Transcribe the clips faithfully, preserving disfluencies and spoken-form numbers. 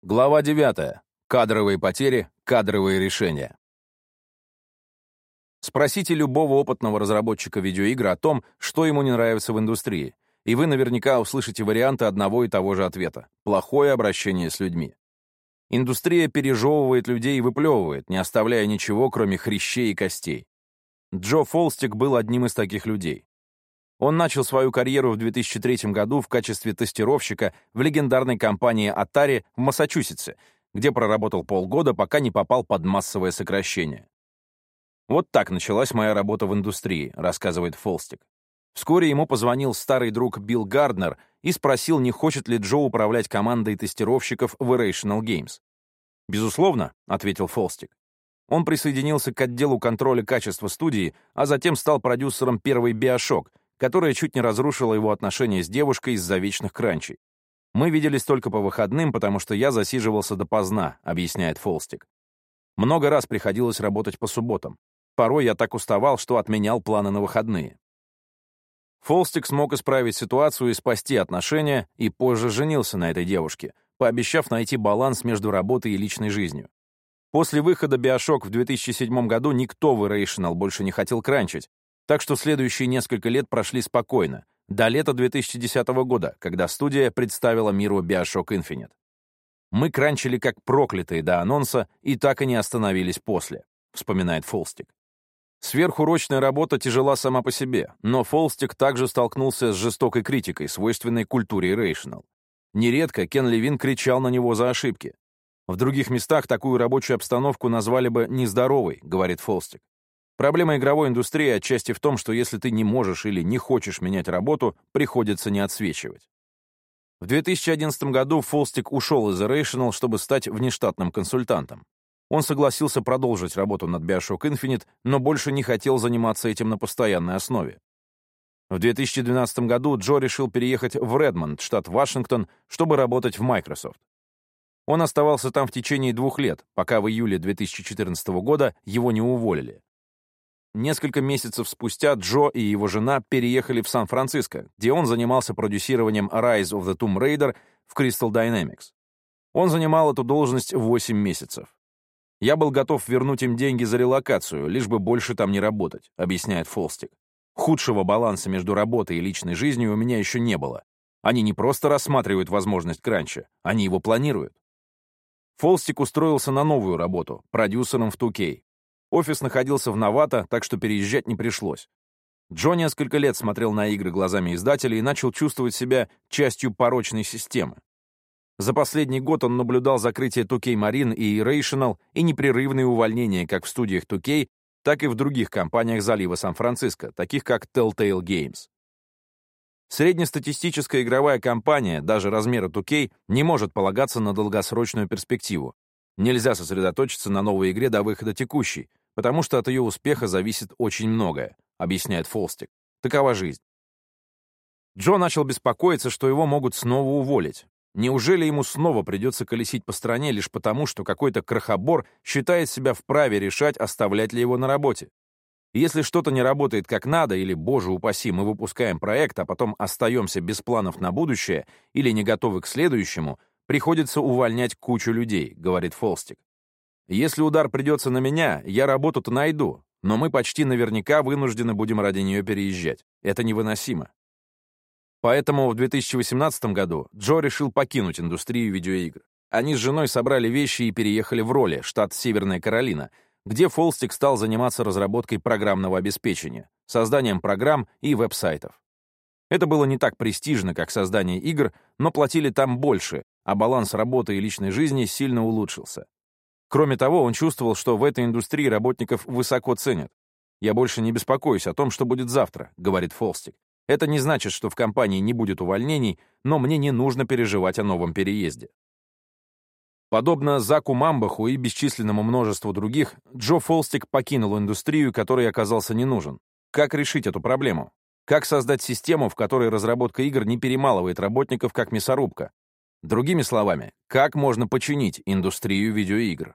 Глава девятая. Кадровые потери, кадровые решения. Спросите любого опытного разработчика видеоигр о том, что ему не нравится в индустрии, и вы наверняка услышите варианты одного и того же ответа — плохое обращение с людьми. Индустрия пережевывает людей и выплевывает, не оставляя ничего, кроме хрящей и костей. Джо Фолстик был одним из таких людей. Он начал свою карьеру в две тысячи третьем году в качестве тестировщика в легендарной компании Atari в Массачусетсе, где проработал полгода, пока не попал под массовое сокращение. «Вот так началась моя работа в индустрии», — рассказывает Фолстик. Вскоре ему позвонил старый друг Билл Гарднер и спросил, не хочет ли Джо управлять командой тестировщиков в Irrational Games. «Безусловно», — ответил Фолстик. Он присоединился к отделу контроля качества студии, а затем стал продюсером первой BioShock, которая чуть не разрушила его отношения с девушкой из-за вечных кранчей. «Мы виделись только по выходным, потому что я засиживался допоздна», — объясняет Фолстик. «Много раз приходилось работать по субботам. Порой я так уставал, что отменял планы на выходные». Фолстик смог исправить ситуацию и спасти отношения, и позже женился на этой девушке, пообещав найти баланс между работой и личной жизнью. После выхода BioShock в две тысячи седьмом году никто в Irrational больше не хотел кранчить, так что следующие несколько лет прошли спокойно, до лета две тысячи десятого года, когда студия представила миру BioShock Infinite. «Мы кранчили как проклятые до анонса и так и не остановились после», — вспоминает Фолстик. Сверхурочная работа тяжела сама по себе, но Фолстик также столкнулся с жестокой критикой, свойственной культуре Irrational. Нередко Кен Левин кричал на него за ошибки. «В других местах такую рабочую обстановку назвали бы нездоровой», — говорит Фолстик. Проблема игровой индустрии отчасти в том, что если ты не можешь или не хочешь менять работу, приходится не отсвечивать. В две тысячи одиннадцатом году Фолстик ушел из Irrational, чтобы стать внештатным консультантом. Он согласился продолжить работу над BioShock Infinite, но больше не хотел заниматься этим на постоянной основе. В две тысячи двенадцатом году Джо решил переехать в Редмонд, штат Вашингтон, чтобы работать в Microsoft. Он оставался там в течение двух лет, пока в июле две тысячи четырнадцатого года его не уволили. Несколько месяцев спустя Джо и его жена переехали в Сан-Франциско, где он занимался продюсированием Rise of the Tomb Raider в Crystal Dynamics. Он занимал эту должность восемь месяцев. «Я был готов вернуть им деньги за релокацию, лишь бы больше там не работать», — объясняет Фолстик. «Худшего баланса между работой и личной жизнью у меня еще не было. Они не просто рассматривают возможность кранча, они его планируют». Фолстик устроился на новую работу, продюсером в ту кей. Офис находился в Новато, так что переезжать не пришлось. Джо несколько лет смотрел на игры глазами издателя и начал чувствовать себя частью порочной системы. За последний год он наблюдал закрытие ту кей Marine и Irrational и непрерывные увольнения как в студиях ту кей, так и в других компаниях залива Сан-Франциско, таких как Telltale Games. Среднестатистическая игровая компания, даже размера ту кей, не может полагаться на долгосрочную перспективу. Нельзя сосредоточиться на новой игре до выхода текущей, потому что от ее успеха зависит очень многое, объясняет Фолстик. Такова жизнь. Джо начал беспокоиться, что его могут снова уволить. Неужели ему снова придется колесить по стране лишь потому, что какой-то крохобор считает себя вправе решать, оставлять ли его на работе? Если что-то не работает как надо, или, боже упаси, мы выпускаем проект, а потом остаемся без планов на будущее или не готовы к следующему, приходится увольнять кучу людей, говорит Фолстик. Если удар придется на меня, я работу-то найду, но мы почти наверняка вынуждены будем ради нее переезжать. Это невыносимо. Поэтому в две тысячи восемнадцатом году Джо решил покинуть индустрию видеоигр. Они с женой собрали вещи и переехали в Ролли, штат Северная Каролина, где Фолстик стал заниматься разработкой программного обеспечения, созданием программ и веб-сайтов. Это было не так престижно, как создание игр, но платили там больше, а баланс работы и личной жизни сильно улучшился. Кроме того, он чувствовал, что в этой индустрии работников высоко ценят. «Я больше не беспокоюсь о том, что будет завтра», — говорит Фолстик. «Это не значит, что в компании не будет увольнений, но мне не нужно переживать о новом переезде». Подобно Заку Мамбаху и бесчисленному множеству других, Джо Фолстик покинул индустрию, которой оказался не нужен. Как решить эту проблему? Как создать систему, в которой разработка игр не перемалывает работников, как мясорубка? Другими словами, как можно починить индустрию видеоигр?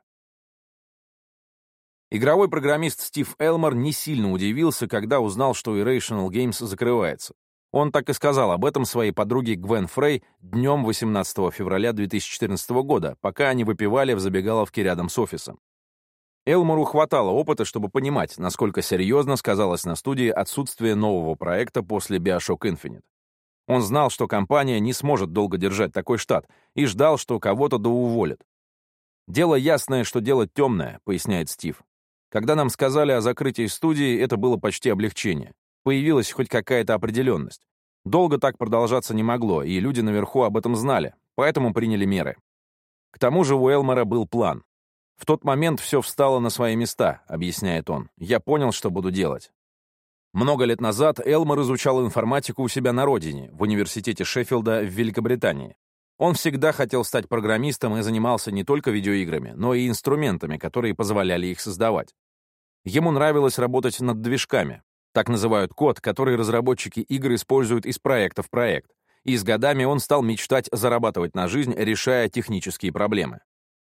Игровой программист Стив Элмор не сильно удивился, когда узнал, что Irrational Games закрывается. Он так и сказал об этом своей подруге Гвен Фрей днем восемнадцатого февраля две тысячи четырнадцатого года, пока они выпивали в забегаловке рядом с офисом. Элмору хватало опыта, чтобы понимать, насколько серьезно сказалось на студии отсутствие нового проекта после BioShock Infinite. Он знал, что компания не сможет долго держать такой штат, и ждал, что кого-то доуволят. «Дело ясное, что дело темное», — поясняет Стив. «Когда нам сказали о закрытии студии, это было почти облегчение. Появилась хоть какая-то определенность. Долго так продолжаться не могло, и люди наверху об этом знали, поэтому приняли меры. К тому же у Элмора был план. В тот момент все встало на свои места», — объясняет он. «Я понял, что буду делать». Много лет назад Элмор изучал информатику у себя на родине, в университете Шеффилда в Великобритании. Он всегда хотел стать программистом и занимался не только видеоиграми, но и инструментами, которые позволяли их создавать. Ему нравилось работать над движками. Так называют код, который разработчики игр используют из проекта в проект. И с годами он стал мечтать зарабатывать на жизнь, решая технические проблемы.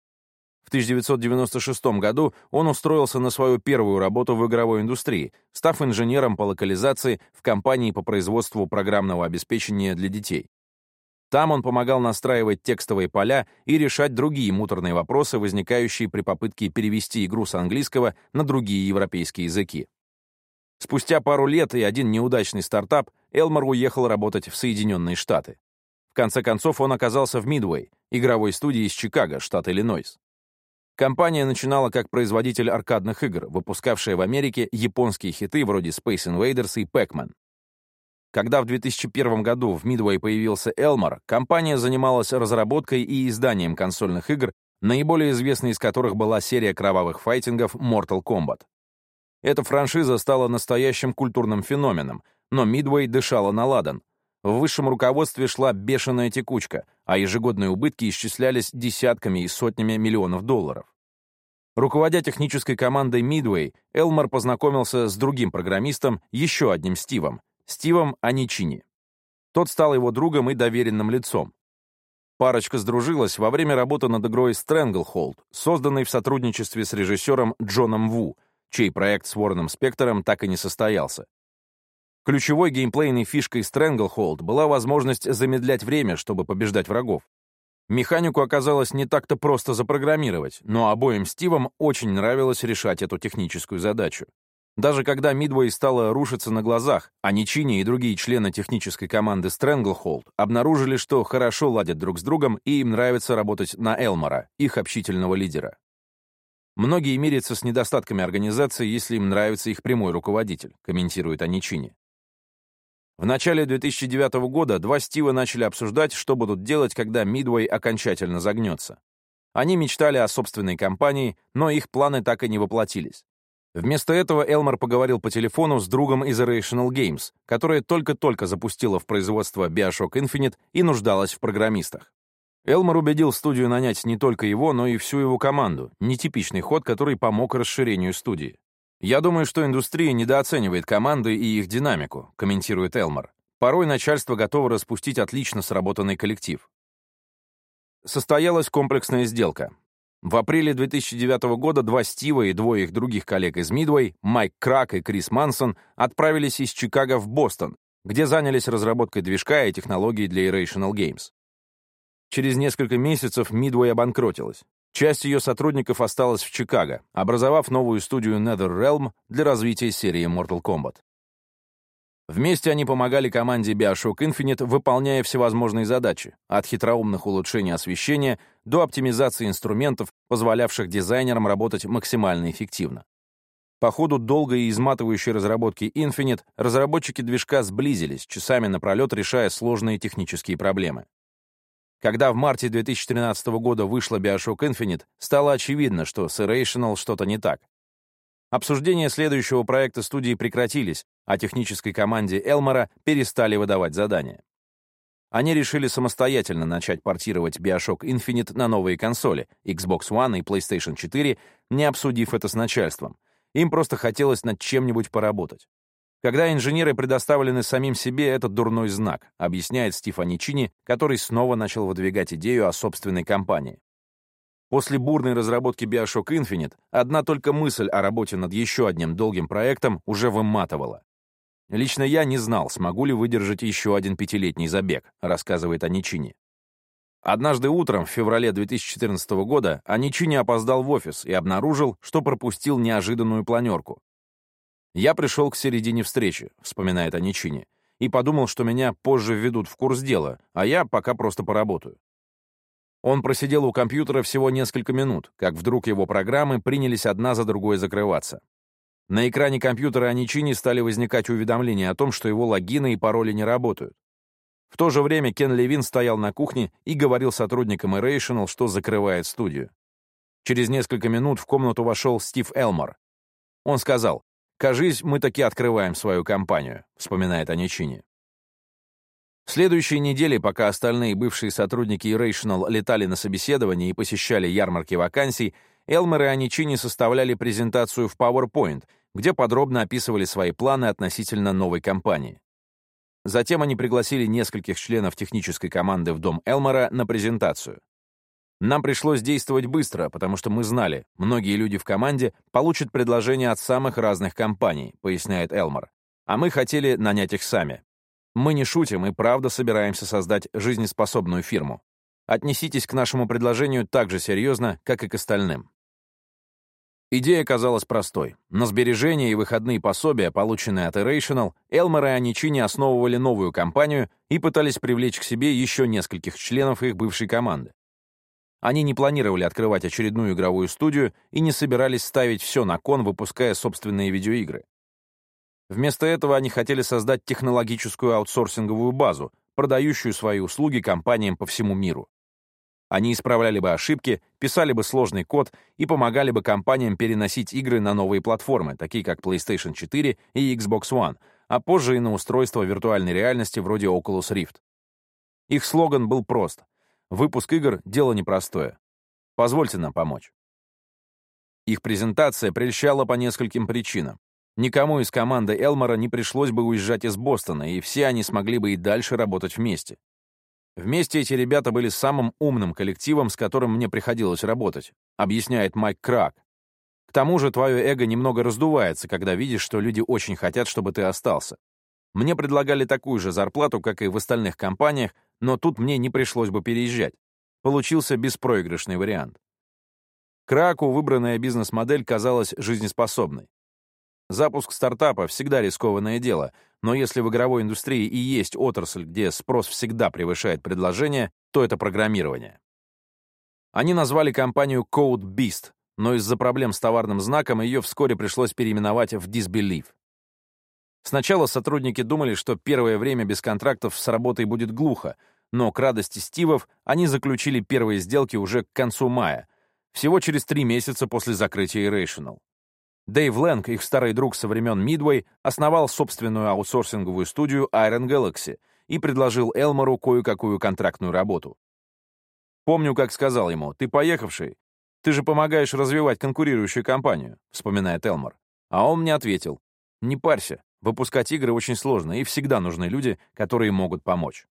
В тысяча девятьсот девяносто шестом году он устроился на свою первую работу в игровой индустрии, став инженером по локализации в компании по производству программного обеспечения для детей. Там он помогал настраивать текстовые поля и решать другие муторные вопросы, возникающие при попытке перевести игру с английского на другие европейские языки. Спустя пару лет и один неудачный стартап Элмор уехал работать в Соединенные Штаты. В конце концов он оказался в Midway, игровой студии из Чикаго, штат Иллинойс. Компания начинала как производитель аркадных игр, выпускавшая в Америке японские хиты вроде Space Invaders и Pac-Man. Когда в две тысячи первом году в Midway появился Элмор, компания занималась разработкой и изданием консольных игр, наиболее известной из которых была серия кровавых файтингов Mortal Kombat. Эта франшиза стала настоящим культурным феноменом, но Midway дышала на ладан. В высшем руководстве шла бешеная текучка, а ежегодные убытки исчислялись десятками и сотнями миллионов долларов. Руководя технической командой Midway, Элмор познакомился с другим программистом, еще одним Стивом, Стивом Аничини. Тот стал его другом и доверенным лицом. Парочка сдружилась во время работы над игрой Stranglehold, созданной в сотрудничестве с режиссером Джоном Ву, чей проект с Уорреном Спектором так и не состоялся. Ключевой геймплейной фишкой Stranglehold была возможность замедлять время, чтобы побеждать врагов. Механику оказалось не так-то просто запрограммировать, но обоим Стивам очень нравилось решать эту техническую задачу. Даже когда Midway стала рушиться на глазах, Аничини и другие члены технической команды Stranglehold обнаружили, что хорошо ладят друг с другом и им нравится работать на Элмора, их общительного лидера. Многие мирятся с недостатками организации, если им нравится их прямой руководитель, комментирует Аничини. В начале две тысячи девятого года два Стива начали обсуждать, что будут делать, когда Midway окончательно загнется. Они мечтали о собственной компании, но их планы так и не воплотились. Вместо этого Элмор поговорил по телефону с другом из Irrational Games, которая только-только запустила в производство BioShock Infinite и нуждалась в программистах. Элмор убедил студию нанять не только его, но и всю его команду, нетипичный ход, который помог расширению студии. «Я думаю, что индустрия недооценивает команды и их динамику», комментирует Элмор. «Порой начальство готово распустить отлично сработанный коллектив». Состоялась комплексная сделка. В апреле две тысячи девятого года два Стива и двое их других коллег из Midway, Майк Крак и Крис Мансон, отправились из Чикаго в Бостон, где занялись разработкой движка и технологий для Irrational Games. Через несколько месяцев Midway обанкротилась. Часть ее сотрудников осталась в Чикаго, образовав новую студию NetherRealm для развития серии Mortal Kombat. Вместе они помогали команде BioShock Infinite, выполняя всевозможные задачи, от хитроумных улучшений освещения до оптимизации инструментов, позволявших дизайнерам работать максимально эффективно. По ходу долгой и изматывающей разработки Infinite разработчики движка сблизились, часами напролет решая сложные технические проблемы. Когда в марте две тысячи тринадцатого года вышла BioShock Infinite, стало очевидно, что с Irrational что-то не так. Обсуждения следующего проекта студии прекратились, а технической команде Элмора перестали выдавать задания. Они решили самостоятельно начать портировать BioShock Infinite на новые консоли Xbox One и PlayStation четыре, не обсудив это с начальством. Им просто хотелось над чем-нибудь поработать. Когда инженеры предоставлены самим себе, это дурной знак, объясняет Стив Аничини, который снова начал выдвигать идею о собственной компании. После бурной разработки BioShock Infinite одна только мысль о работе над еще одним долгим проектом уже выматывала. Лично я не знал, смогу ли выдержать еще один пятилетний забег, рассказывает Аничини. Однажды утром, в феврале две тысячи четырнадцатого года, Аничини опоздал в офис и обнаружил, что пропустил неожиданную планерку. «Я пришел к середине встречи», — вспоминает Аничини, «и подумал, что меня позже введут в курс дела, а я пока просто поработаю». Он просидел у компьютера всего несколько минут, как вдруг его программы принялись одна за другой закрываться. На экране компьютера Аничини стали возникать уведомления о том, что его логины и пароли не работают. В то же время Кен Левин стоял на кухне и говорил сотрудникам Irrational, что закрывает студию. Через несколько минут в комнату вошел Стив Элмор. Он сказал: «Кажись, мы таки открываем свою компанию», — вспоминает Аничини. В следующие недели, пока остальные бывшие сотрудники Irrational летали на собеседование и посещали ярмарки вакансий, Элмор и Аничини составляли презентацию в PowerPoint, где подробно описывали свои планы относительно новой компании. Затем они пригласили нескольких членов технической команды в дом Элмора на презентацию. «Нам пришлось действовать быстро, потому что мы знали, многие люди в команде получат предложения от самых разных компаний», поясняет Элмор. «А мы хотели нанять их сами. Мы не шутим и правда собираемся создать жизнеспособную фирму. Отнеситесь к нашему предложению так же серьезно, как и к остальным». Идея казалась простой. На сбережения и выходные пособия, полученные от Irrational, Элмор и Аничини основывали новую компанию и пытались привлечь к себе еще нескольких членов их бывшей команды. Они не планировали открывать очередную игровую студию и не собирались ставить все на кон, выпуская собственные видеоигры. Вместо этого они хотели создать технологическую аутсорсинговую базу, продающую свои услуги компаниям по всему миру. Они исправляли бы ошибки, писали бы сложный код и помогали бы компаниям переносить игры на новые платформы, такие как PlayStation четыре и Xbox One, а позже и на устройства виртуальной реальности вроде Oculus Rift. Их слоган был прост: «Выпуск игр — дело непростое. Позвольте нам помочь». Их презентация прельщала по нескольким причинам. Никому из команды Элмора не пришлось бы уезжать из Бостона, и все они смогли бы и дальше работать вместе. Вместе эти ребята были самым умным коллективом, с которым мне приходилось работать, объясняет Майк Крак. К тому же твое эго немного раздувается, когда видишь, что люди очень хотят, чтобы ты остался. Мне предлагали такую же зарплату, как и в остальных компаниях, но тут мне не пришлось бы переезжать. Получился беспроигрышный вариант. Краку выбранная бизнес-модель казалась жизнеспособной. Запуск стартапа — всегда рискованное дело, но если в игровой индустрии и есть отрасль, где спрос всегда превышает предложение, то это программирование. Они назвали компанию Code Beast, но из-за проблем с товарным знаком ее вскоре пришлось переименовать в Disbelief. Сначала сотрудники думали, что первое время без контрактов с работой будет глухо, но к радости Стивов они заключили первые сделки уже к концу мая, всего через три месяца после закрытия Irrational. Дэйв Лэнг, их старый друг со времен Midway, основал собственную аутсорсинговую студию Iron Galaxy и предложил Элмору кое-какую контрактную работу. «Помню, как сказал ему: ты поехавший, ты же помогаешь развивать конкурирующую компанию», вспоминает Элмор. А он мне ответил: «Не парься, выпускать игры очень сложно, и всегда нужны люди, которые могут помочь».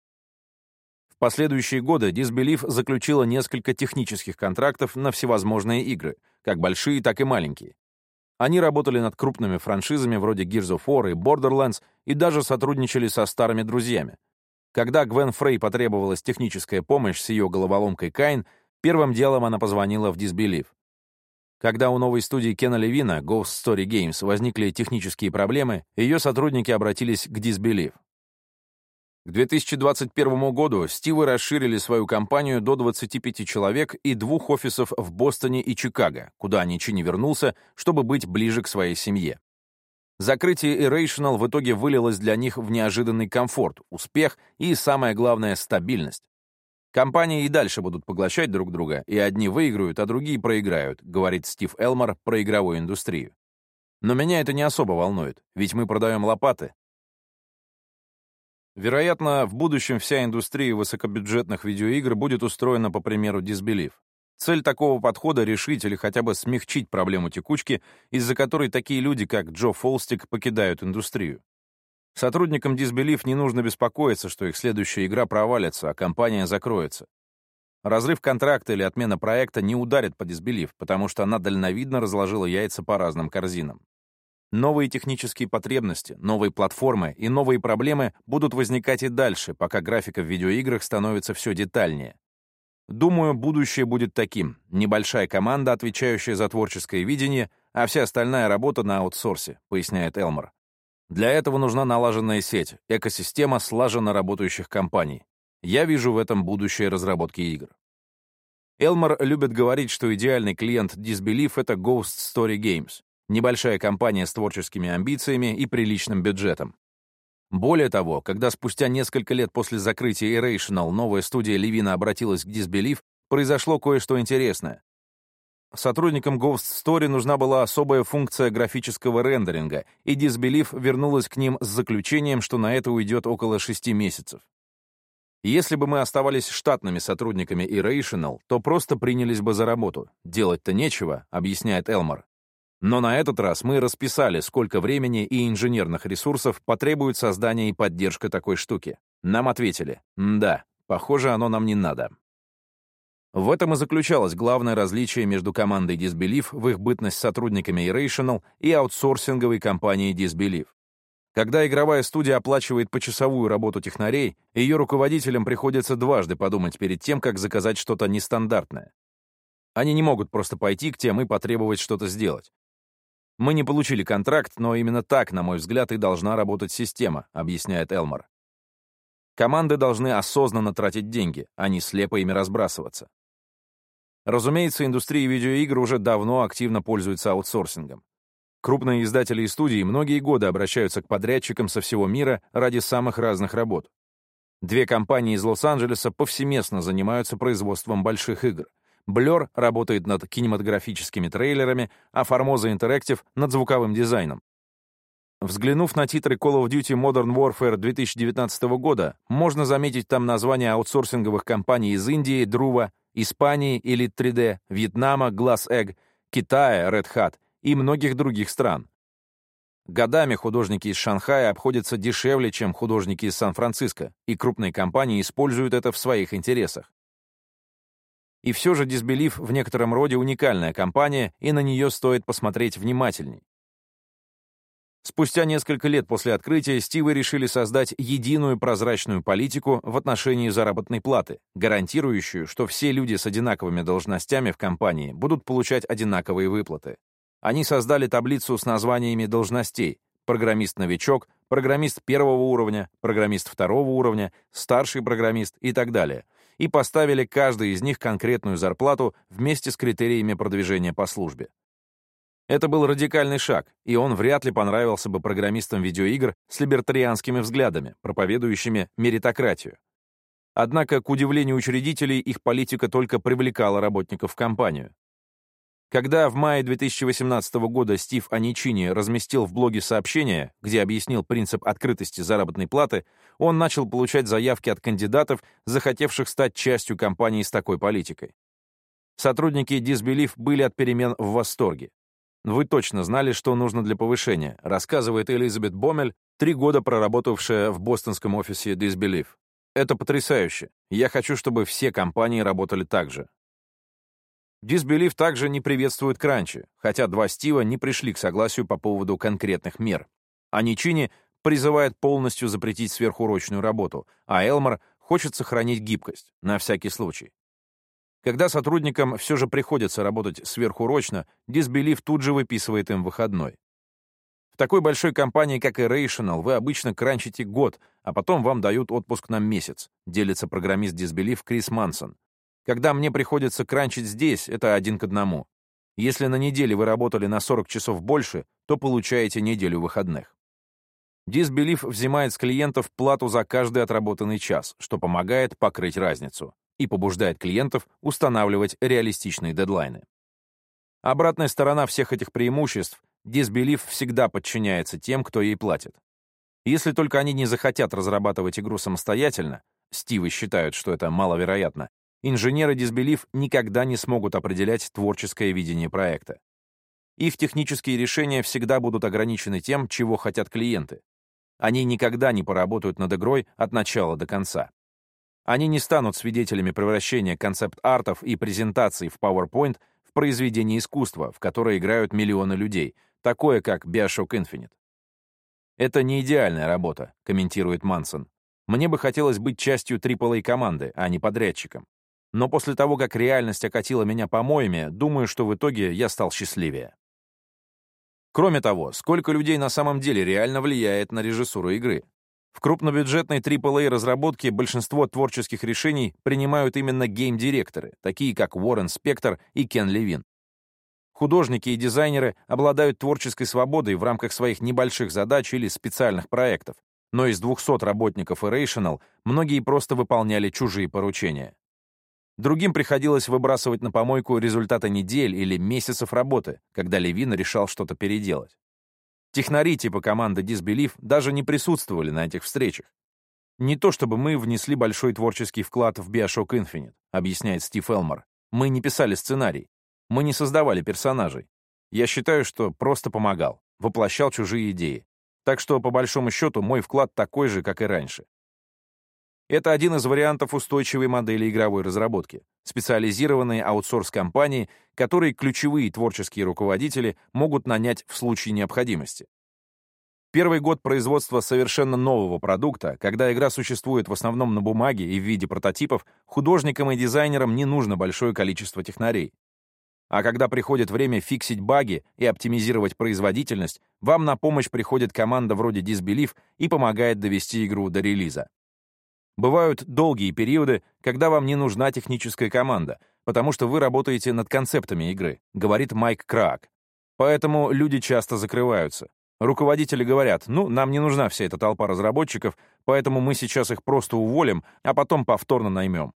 В последующие годы Disbelief заключила несколько технических контрактов на всевозможные игры, как большие, так и маленькие. Они работали над крупными франшизами вроде Gears of War и Borderlands и даже сотрудничали со старыми друзьями. Когда Гвен Фрей потребовалась техническая помощь с ее головоломкой Каин, первым делом она позвонила в Disbelief. Когда у новой студии Кена Левина, Ghost Story Games, возникли технические проблемы, ее сотрудники обратились к Disbelief. К две тысячи двадцать первому году Стивы расширили свою компанию до двадцати пяти человек и двух офисов в Бостоне и Чикаго, куда Аничини вернулся, чтобы быть ближе к своей семье. Закрытие Irrational в итоге вылилось для них в неожиданный комфорт, успех и, самое главное, стабильность. Компании и дальше будут поглощать друг друга, и одни выиграют, а другие проиграют, говорит Стив Элмор про игровую индустрию. Но меня это не особо волнует, ведь мы продаем лопаты. Вероятно, в будущем вся индустрия высокобюджетных видеоигр будет устроена по примеру Disbelief. Цель такого подхода — решить или хотя бы смягчить проблему текучки, из-за которой такие люди, как Джо Фолстик, покидают индустрию. Сотрудникам Disbelief не нужно беспокоиться, что их следующая игра провалится, а компания закроется. Разрыв контракта или отмена проекта не ударит по Disbelief, потому что она дальновидно разложила яйца по разным корзинам. Новые технические потребности, новые платформы и новые проблемы будут возникать и дальше, пока графика в видеоиграх становится все детальнее. Думаю, будущее будет таким. Небольшая команда, отвечающая за творческое видение, а вся остальная работа на аутсорсе, поясняет Элмор. Для этого нужна налаженная сеть, экосистема слаженно работающих компаний. Я вижу в этом будущее разработки игр. Элмор любит говорить, что идеальный клиент Disbelief — это Ghost Story Games, небольшая компания с творческими амбициями и приличным бюджетом. Более того, когда спустя несколько лет после закрытия Irrational новая студия Левина обратилась к Disbelief, произошло кое-что интересное. Сотрудникам Ghost Story нужна была особая функция графического рендеринга, и Disbelief вернулась к ним с заключением, что на это уйдет около шести месяцев. Если бы мы оставались штатными сотрудниками Irrational, то просто принялись бы за работу. Делать-то нечего, объясняет Элмор. Но на этот раз мы расписали, сколько времени и инженерных ресурсов потребует создание и поддержка такой штуки. Нам ответили: да, похоже, оно нам не надо. В этом и заключалось главное различие между командой Disbelief в их бытность сотрудниками Irrational и аутсорсинговой компанией Disbelief. Когда игровая студия оплачивает почасовую работу технарей, ее руководителям приходится дважды подумать перед тем, как заказать что-то нестандартное. Они не могут просто пойти к тем и потребовать что-то сделать. Мы не получили контракт, но именно так, на мой взгляд, и должна работать система, объясняет Элмор. Команды должны осознанно тратить деньги, а не слепо ими разбрасываться. Разумеется, индустрия видеоигр уже давно активно пользуется аутсорсингом. Крупные издатели и студии многие годы обращаются к подрядчикам со всего мира ради самых разных работ. Две компании из Лос-Анджелеса повсеместно занимаются производством больших игр. Blur работает над кинематографическими трейлерами, а Formosa Interactive — над звуковым дизайном. Взглянув на титры Call of Duty Modern Warfare две тысячи девятнадцатого года, можно заметить там названия аутсорсинговых компаний из Индии, Druva, Испании, Elite три дэ, Вьетнама, Glass Egg, Китая, Red Hat и многих других стран. Годами художники из Шанхая обходятся дешевле, чем художники из Сан-Франциско, и крупные компании используют это в своих интересах. И все же Disbelief в некотором роде уникальная компания, и на нее стоит посмотреть внимательней. Спустя несколько лет после открытия Стивы решили создать единую прозрачную политику в отношении заработной платы, гарантирующую, что все люди с одинаковыми должностями в компании будут получать одинаковые выплаты. Они создали таблицу с названиями должностей: программист-новичок, программист первого уровня, программист второго уровня, старший программист и так далее, и поставили каждой из них конкретную зарплату вместе с критериями продвижения по службе. Это был радикальный шаг, и он вряд ли понравился бы программистам видеоигр с либертарианскими взглядами, проповедующими меритократию. Однако, к удивлению учредителей, их политика только привлекала работников в компанию. Когда в мае две тысячи восемнадцатого года Стив Аничини разместил в блоге сообщение, где объяснил принцип открытости заработной платы, он начал получать заявки от кандидатов, захотевших стать частью компании с такой политикой. Сотрудники Disbelief были от перемен в восторге. «Вы точно знали, что нужно для повышения», рассказывает Элизабет Бомель, три года проработавшая в бостонском офисе Disbelief. «Это потрясающе. Я хочу, чтобы все компании работали так же». Disbelief также не приветствует кранчи, хотя два Стива не пришли к согласию по поводу конкретных мер. Аничини призывает полностью запретить сверхурочную работу, а Элмор хочет сохранить гибкость, на всякий случай. Когда сотрудникам все же приходится работать сверхурочно, Disbelief тут же выписывает им выходной. В такой большой компании, как Irrational, вы обычно кранчите год, а потом вам дают отпуск на месяц, делится программист Disbelief Крис Мансон. Когда мне приходится кранчить здесь, это один к одному. Если на неделе вы работали на сорок часов больше, то получаете неделю выходных. Disbelief взимает с клиентов плату за каждый отработанный час, что помогает покрыть разницу, и побуждает клиентов устанавливать реалистичные дедлайны. Обратная сторона всех этих преимуществ — Disbelief всегда подчиняется тем, кто ей платит. Если только они не захотят разрабатывать игру самостоятельно, Стивы считают, что это маловероятно, инженеры Disbelief никогда не смогут определять творческое видение проекта. Их технические решения всегда будут ограничены тем, чего хотят клиенты. Они никогда не поработают над игрой от начала до конца. Они не станут свидетелями превращения концепт-артов и презентаций в PowerPoint в произведение искусства, в которое играют миллионы людей, такое как BioShock Infinite. «Это не идеальная работа», — комментирует Мансон. «Мне бы хотелось быть частью трипл эй команды, а не подрядчиком. Но после того, как реальность окатила меня помоями, думаю, что в итоге я стал счастливее». Кроме того, сколько людей на самом деле реально влияет на режиссуру игры? В крупнобюджетной трипл эй разработке большинство творческих решений принимают именно гейм-директоры, такие как Уоррен Спектор и Кен Левин. Художники и дизайнеры обладают творческой свободой в рамках своих небольших задач или специальных проектов, но из двухсот работников Irrational многие просто выполняли чужие поручения. Другим приходилось выбрасывать на помойку результаты недель или месяцев работы, когда Левин решал что-то переделать. Технари типа команды Disbelief даже не присутствовали на этих встречах. «Не то чтобы мы внесли большой творческий вклад в BioShock Infinite», объясняет Стив Элмор. «Мы не писали сценарий. Мы не создавали персонажей. Я считаю, что просто помогал, воплощал чужие идеи. Так что, по большому счету, мой вклад такой же, как и раньше». Это один из вариантов устойчивой модели игровой разработки. Специализированные аутсорс-компании, которые ключевые творческие руководители могут нанять в случае необходимости. Первый год производства совершенно нового продукта, когда игра существует в основном на бумаге и в виде прототипов, художникам и дизайнерам не нужно большое количество технарей. А когда приходит время фиксить баги и оптимизировать производительность, вам на помощь приходит команда вроде Disbelief и помогает довести игру до релиза. Бывают долгие периоды, когда вам не нужна техническая команда, потому что вы работаете над концептами игры, говорит Майк Краак. Поэтому люди часто закрываются. Руководители говорят: ну, нам не нужна вся эта толпа разработчиков, поэтому мы сейчас их просто уволим, а потом повторно наймем.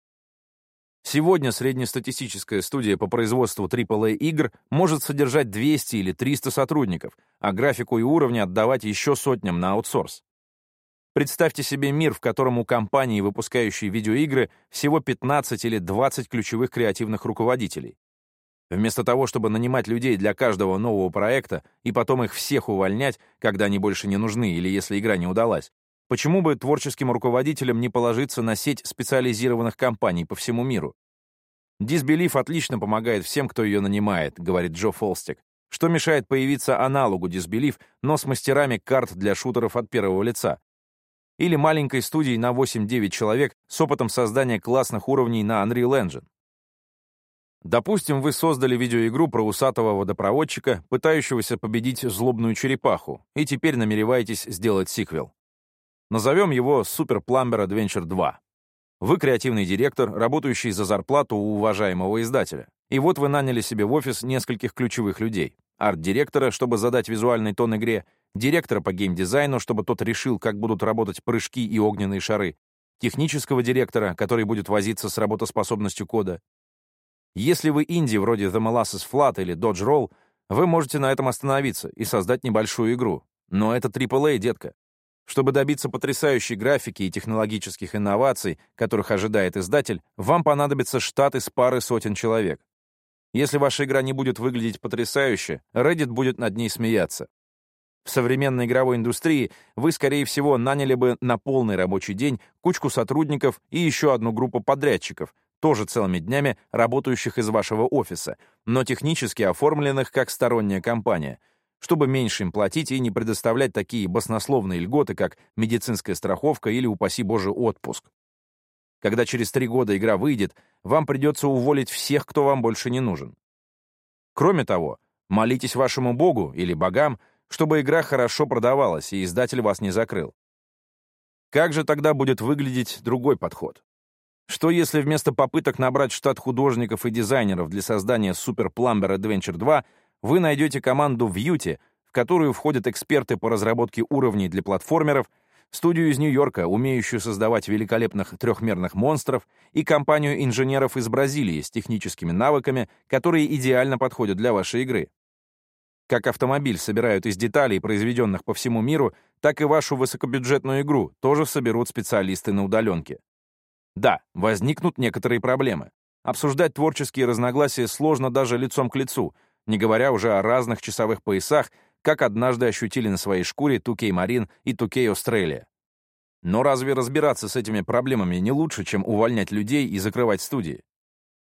Сегодня среднестатистическая студия по производству трипл эй игр может содержать двести или триста сотрудников, а графику и уровни отдавать еще сотням на аутсорс. Представьте себе мир, в котором у компании, выпускающей видеоигры, всего пятнадцать или двадцать ключевых креативных руководителей. Вместо того, чтобы нанимать людей для каждого нового проекта и потом их всех увольнять, когда они больше не нужны или если игра не удалась, почему бы творческим руководителям не положиться на сеть специализированных компаний по всему миру? Disbelief отлично помогает всем, кто ее нанимает, говорит Джо Фолстик. Что мешает появиться аналогу Disbelief, но с мастерами карт для шутеров от первого лица? Или маленькой студией на восемь-девять человек с опытом создания классных уровней на Unreal Engine. Допустим, вы создали видеоигру про усатого водопроводчика, пытающегося победить злобную черепаху, и теперь намереваетесь сделать сиквел. Назовем его Super Plumber Adventure два. Вы креативный директор, работающий за зарплату у уважаемого издателя. И вот вы наняли себе в офис нескольких ключевых людей. Арт-директора, чтобы задать визуальный тон игре, директора по геймдизайну, чтобы тот решил, как будут работать прыжки и огненные шары, технического директора, который будет возиться с работоспособностью кода. Если вы инди вроде The Molasses Flat или Dodge Roll, вы можете на этом остановиться и создать небольшую игру. Но это трипл эй, детка. Чтобы добиться потрясающей графики и технологических инноваций, которых ожидает издатель, вам понадобится штат из пары сотен человек. Если ваша игра не будет выглядеть потрясающе, Reddit будет над ней смеяться. В современной игровой индустрии вы, скорее всего, наняли бы на полный рабочий день кучку сотрудников и еще одну группу подрядчиков, тоже целыми днями работающих из вашего офиса, но технически оформленных как сторонняя компания, чтобы меньше им платить и не предоставлять такие баснословные льготы, как медицинская страховка или, упаси Боже, отпуск. Когда через три года игра выйдет, вам придется уволить всех, кто вам больше не нужен. Кроме того, молитесь вашему богу или богам, чтобы игра хорошо продавалась и издатель вас не закрыл. Как же тогда будет выглядеть другой подход? Что если вместо попыток набрать штат художников и дизайнеров для создания Super Plumber Adventure два вы найдете команду в Юте, в которую входят эксперты по разработке уровней для платформеров, студию из Нью-Йорка, умеющую создавать великолепных трехмерных монстров, и компанию инженеров из Бразилии с техническими навыками, которые идеально подходят для вашей игры. Как автомобиль собирают из деталей, произведенных по всему миру, так и вашу высокобюджетную игру тоже соберут специалисты на удаленке. Да, возникнут некоторые проблемы. Обсуждать творческие разногласия сложно даже лицом к лицу, не говоря уже о разных часовых поясах, как однажды ощутили на своей шкуре ту кей Marine и ту кей Australia. Но разве разбираться с этими проблемами не лучше, чем увольнять людей и закрывать студии?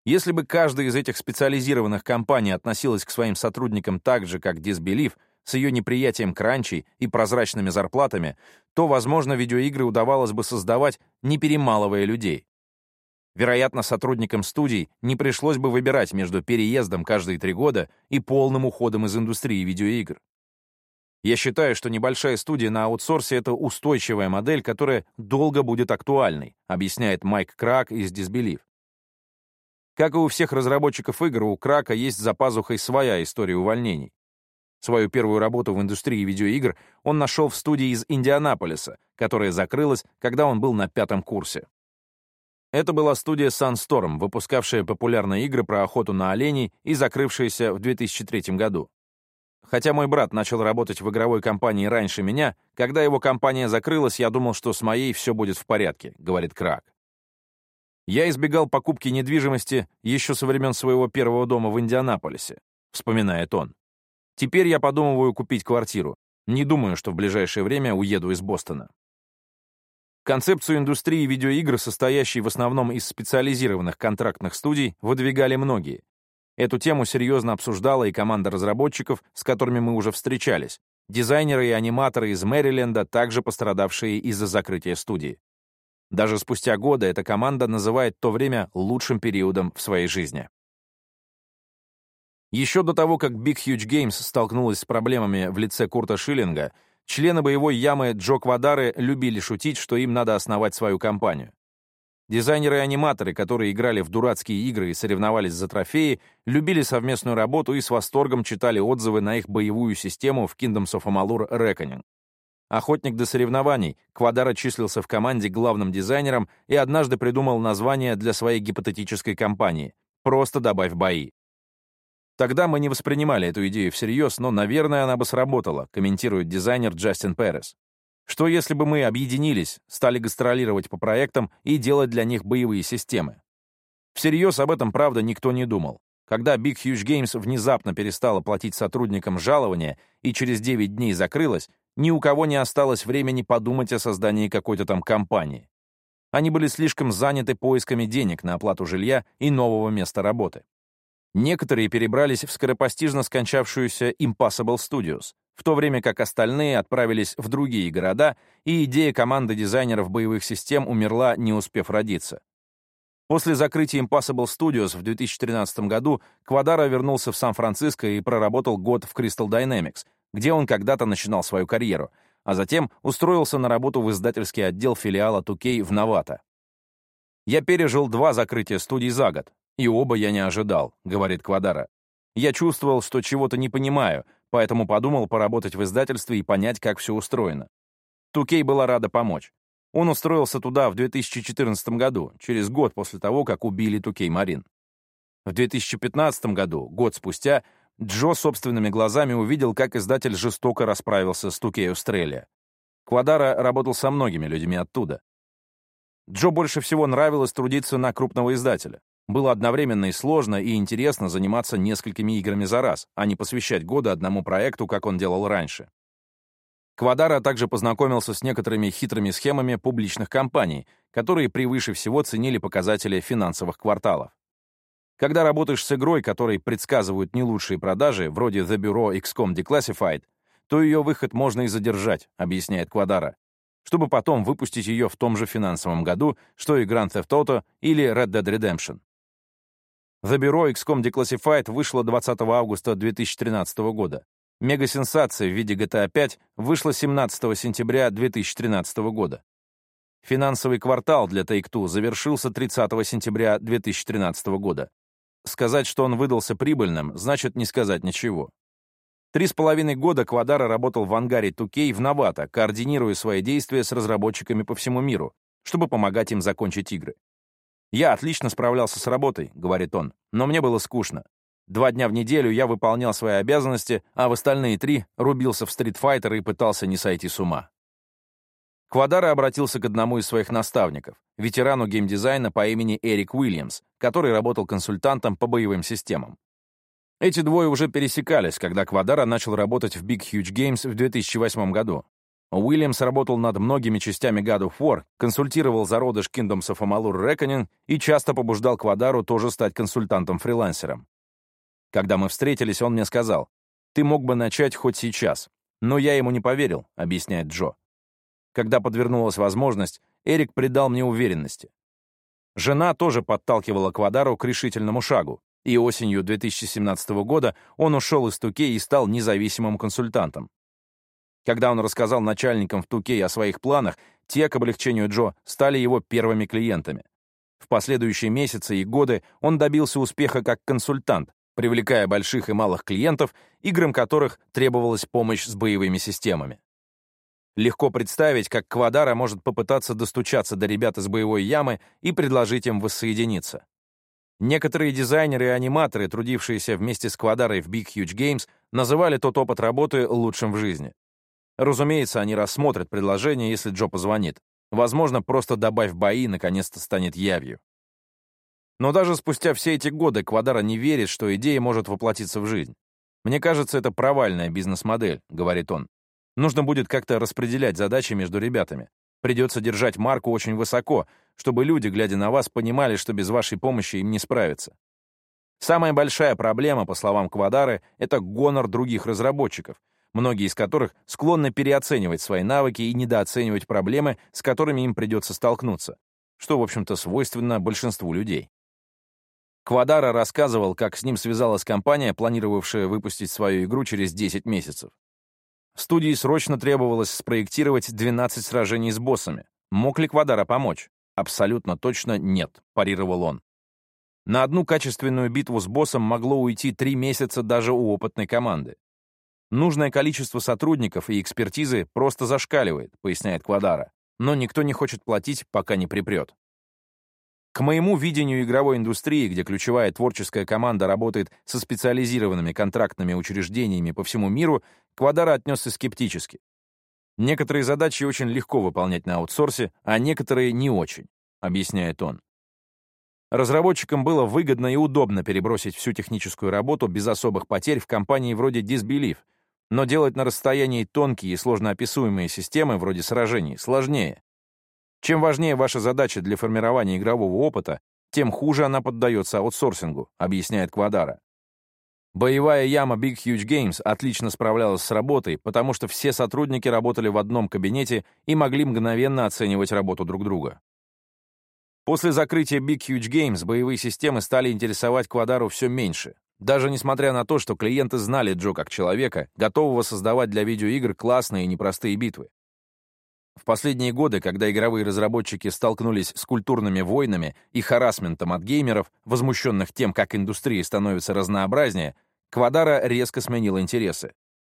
Если бы каждая из этих специализированных компаний относилась к своим сотрудникам так же, как Disbelief, с ее неприятием кранчей и прозрачными зарплатами, то, возможно, видеоигры удавалось бы создавать, не перемалывая людей. Вероятно, сотрудникам студий не пришлось бы выбирать между переездом каждые три года и полным уходом из индустрии видеоигр. Я считаю, что небольшая студия на аутсорсе — это устойчивая модель, которая долго будет актуальной, объясняет Майк Крак из Disbelief. Как и у всех разработчиков игр, у Крака есть за пазухой своя история увольнений. Свою первую работу в индустрии видеоигр он нашел в студии из Индианаполиса, которая закрылась, когда он был на пятом курсе. Это была студия Sunstorm, выпускавшая популярные игры про охоту на оленей и закрывшаяся в две тысячи третьем году. Хотя мой брат начал работать в игровой компании раньше меня, когда его компания закрылась, я думал, что с моей все будет в порядке, говорит Крак. Я избегал покупки недвижимости еще со времен своего первого дома в Индианаполисе, вспоминает он. Теперь я подумываю купить квартиру. Не думаю, что в ближайшее время уеду из Бостона. Концепцию индустрии видеоигр, состоящей в основном из специализированных контрактных студий, выдвигали многие. Эту тему серьезно обсуждала и команда разработчиков, с которыми мы уже встречались, дизайнеры и аниматоры из Мэриленда, также пострадавшие из-за закрытия студии. Даже спустя годы эта команда называет то время лучшим периодом в своей жизни. Еще до того, как Big Huge Games столкнулась с проблемами в лице Курта Шиллинга, члены боевой ямы Джо Квадары любили шутить, что им надо основать свою компанию. Дизайнеры и аниматоры, которые играли в дурацкие игры и соревновались за трофеи, любили совместную работу и с восторгом читали отзывы на их боевую систему в Kingdoms of Amalur: Reckoning. Охотник до соревнований, Квадара числился в команде главным дизайнером и однажды придумал название для своей гипотетической компании «Просто добавь бои». Тогда мы не воспринимали эту идею всерьез, но, наверное, она бы сработала, комментирует дизайнер Джастин Перес. Что если бы мы объединились, стали гастролировать по проектам и делать для них боевые системы? Всерьез об этом, правда, никто не думал. Когда Big Huge Games внезапно перестала платить сотрудникам жалования и через девять дней закрылась, ни у кого не осталось времени подумать о создании какой-то там компании. Они были слишком заняты поисками денег на оплату жилья и нового места работы. Некоторые перебрались в скоропостижно скончавшуюся Impossible Studios, в то время как остальные отправились в другие города, и идея команды дизайнеров боевых систем умерла, не успев родиться. После закрытия Impossible Studios в две тысячи тринадцатом году Квадара вернулся в Сан-Франциско и проработал год в Crystal Dynamics, где он когда-то начинал свою карьеру, а затем устроился на работу в издательский отдел филиала ту кей в Новато. «Я пережил два закрытия студий за год, и оба я не ожидал», — говорит Квадара. «Я чувствовал, что чего-то не понимаю, поэтому подумал поработать в издательстве и понять, как все устроено. ту кей была рада помочь. Он устроился туда в две тысячи четырнадцатом году, через год после того, как убили ту кей Marine. В две тысячи пятнадцатом году, год спустя, Джо собственными глазами увидел, как издатель жестоко расправился с ту кей Australia. Квадара работал со многими людьми оттуда. Джо больше всего нравилось трудиться на крупного издателя. Было одновременно и сложно, и интересно заниматься несколькими играми за раз, а не посвящать годы одному проекту, как он делал раньше. Квадара также познакомился с некоторыми хитрыми схемами публичных компаний, которые превыше всего ценили показатели финансовых кварталов. Когда работаешь с игрой, которой предсказывают не лучшие продажи, вроде The Bureau икс ком Declassified, то ее выход можно и задержать, объясняет Квадара, чтобы потом выпустить ее в том же финансовом году, что и Grand Theft Auto или Red Dead Redemption. The Bureau икс ком Declassified вышла двадцатого августа две тысячи тринадцатого года. Мега-сенсация в виде джи ти эй пять вышла семнадцатого сентября две тысячи тринадцатого года. Финансовый квартал для Take-Two завершился тридцатого сентября две тысячи тринадцатого года. Сказать, что он выдался прибыльным, значит не сказать ничего. Три с половиной года Квадара работал в ангаре ту кей в Новато, координируя свои действия с разработчиками по всему миру, чтобы помогать им закончить игры. «Я отлично справлялся с работой», — говорит он, — «но мне было скучно. Два дня в неделю я выполнял свои обязанности, а в остальные три рубился в стритфайтер и пытался не сойти с ума». Квадара обратился к одному из своих наставников, ветерану геймдизайна по имени Эрик Уильямс, который работал консультантом по боевым системам. Эти двое уже пересекались, когда Квадара начал работать в Big Huge Games в две тысячи восьмом году. Уильямс работал над многими частями God of War, консультировал зародыш Kingdoms of Amalur Reckoning и часто побуждал Квадару тоже стать консультантом-фрилансером. Когда мы встретились, он мне сказал: «Ты мог бы начать хоть сейчас». Но я ему не поверил, объясняет Джо. Когда подвернулась возможность, Эрик придал мне уверенности. Жена тоже подталкивала Квадару к решительному шагу, и осенью две тысячи семнадцатого года он ушел из ту кей и стал независимым консультантом. Когда он рассказал начальникам в ту кей о своих планах, те, к облегчению Джо, стали его первыми клиентами. В последующие месяцы и годы он добился успеха как консультант, привлекая больших и малых клиентов, играм которых требовалась помощь с боевыми системами. Легко представить, как Квадара может попытаться достучаться до ребят из боевой ямы и предложить им воссоединиться. Некоторые дизайнеры и аниматоры, трудившиеся вместе с Квадарой в Big Huge Games, называли тот опыт работы лучшим в жизни. Разумеется, они рассмотрят предложение, если Джо позвонит. Возможно, просто «добавь бои» наконец-то станет явью. Но даже спустя все эти годы Квадара не верит, что идея может воплотиться в жизнь. «Мне кажется, это провальная бизнес-модель», — говорит он. «Нужно будет как-то распределять задачи между ребятами. Придется держать марку очень высоко, чтобы люди, глядя на вас, понимали, что без вашей помощи им не справиться». Самая большая проблема, по словам Квадары, это гонор других разработчиков, многие из которых склонны переоценивать свои навыки и недооценивать проблемы, с которыми им придется столкнуться, что, в общем-то, свойственно большинству людей. Квадара рассказывал, как с ним связалась компания, планировавшая выпустить свою игру через десять месяцев. В студии срочно требовалось спроектировать двенадцать сражений с боссами. Мог ли Квадара помочь? Абсолютно точно нет, парировал он. На одну качественную битву с боссом могло уйти три месяца даже у опытной команды. Нужное количество сотрудников и экспертизы просто зашкаливает, поясняет Квадара, но никто не хочет платить, пока не припрет. К моему видению игровой индустрии, где ключевая творческая команда работает со специализированными контрактными учреждениями по всему миру, Квадара отнесся скептически. Некоторые задачи очень легко выполнять на аутсорсе, а некоторые не очень, объясняет он. Разработчикам было выгодно и удобно перебросить всю техническую работу без особых потерь в компании вроде Disbelief, но делать на расстоянии тонкие и сложно описуемые системы вроде сражений сложнее. Чем важнее ваша задача для формирования игрового опыта, тем хуже она поддается аутсорсингу, объясняет Квадара. Боевая яма Big Huge Games отлично справлялась с работой, потому что все сотрудники работали в одном кабинете и могли мгновенно оценивать работу друг друга. После закрытия Big Huge Games боевые системы стали интересовать Квадару все меньше, даже несмотря на то, что клиенты знали Джо как человека, готового создавать для видеоигр классные и непростые битвы. В последние годы, когда игровые разработчики столкнулись с культурными войнами и харассментом от геймеров, возмущенных тем, как индустрия становится разнообразнее, Квадара резко сменил интересы.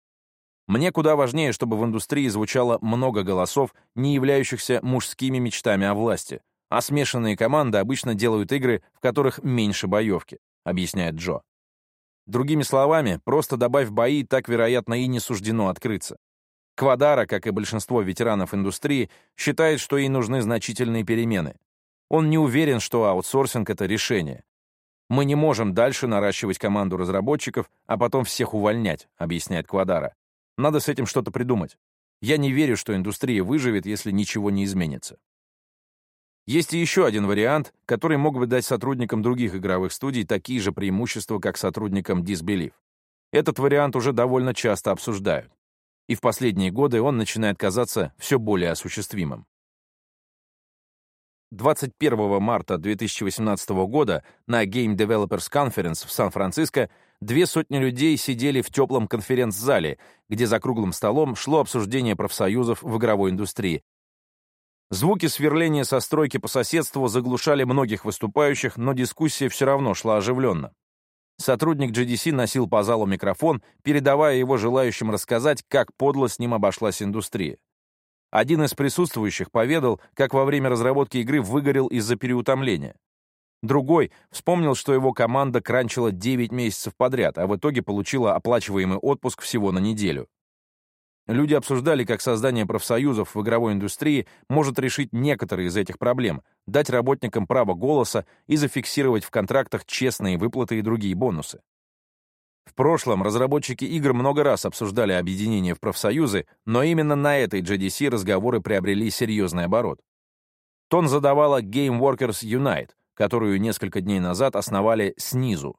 «Мне куда важнее, чтобы в индустрии звучало много голосов, не являющихся мужскими мечтами о власти, а смешанные команды обычно делают игры, в которых меньше боевки», — объясняет Джо. Другими словами, просто добавь бои, так, вероятно, и не суждено открыться. Квадара, как и большинство ветеранов индустрии, считает, что ей нужны значительные перемены. Он не уверен, что аутсорсинг — это решение. «Мы не можем дальше наращивать команду разработчиков, а потом всех увольнять», — объясняет Квадара. «Надо с этим что-то придумать. Я не верю, что индустрия выживет, если ничего не изменится». Есть и еще один вариант, который мог бы дать сотрудникам других игровых студий такие же преимущества, как сотрудникам Disbelief. Этот вариант уже довольно часто обсуждают. И в последние годы он начинает казаться все более осуществимым. двадцать первого марта две тысячи восемнадцатого года на Game Developers Conference в Сан-Франциско две сотни людей сидели в теплом конференц-зале, где за круглым столом шло обсуждение профсоюзов в игровой индустрии. Звуки сверления со стройки по соседству заглушали многих выступающих, но дискуссия все равно шла оживленно. Сотрудник джи ди си носил по залу микрофон, передавая его желающим рассказать, как подло с ним обошлась индустрия. Один из присутствующих поведал, как во время разработки игры выгорел из-за переутомления. Другой вспомнил, что его команда кранчила девять месяцев подряд, а в итоге получила оплачиваемый отпуск всего на неделю. Люди обсуждали, как создание профсоюзов в игровой индустрии может решить некоторые из этих проблем, дать работникам право голоса и зафиксировать в контрактах честные выплаты и другие бонусы. В прошлом разработчики игр много раз обсуждали объединение в профсоюзы, но именно на этой джи ди си разговоры приобрели серьезный оборот. Тон задавала Game Workers Unite, которую несколько дней назад основали снизу.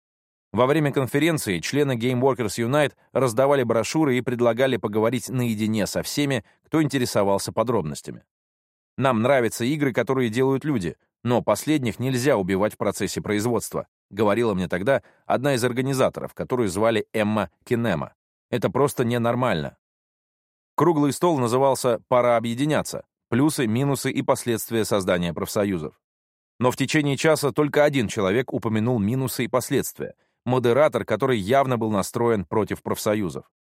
Во время конференции члены Game Workers Unite раздавали брошюры и предлагали поговорить наедине со всеми, кто интересовался подробностями. «Нам нравятся игры, которые делают люди, но последних нельзя убивать в процессе производства», говорила мне тогда одна из организаторов, которую звали Эмма Кинема. «Это просто ненормально». Круглый стол назывался «Пора объединяться. Плюсы, минусы и последствия создания профсоюзов». Но в течение часа только один человек упомянул минусы и последствия — модератор, который явно был настроен против профсоюзов.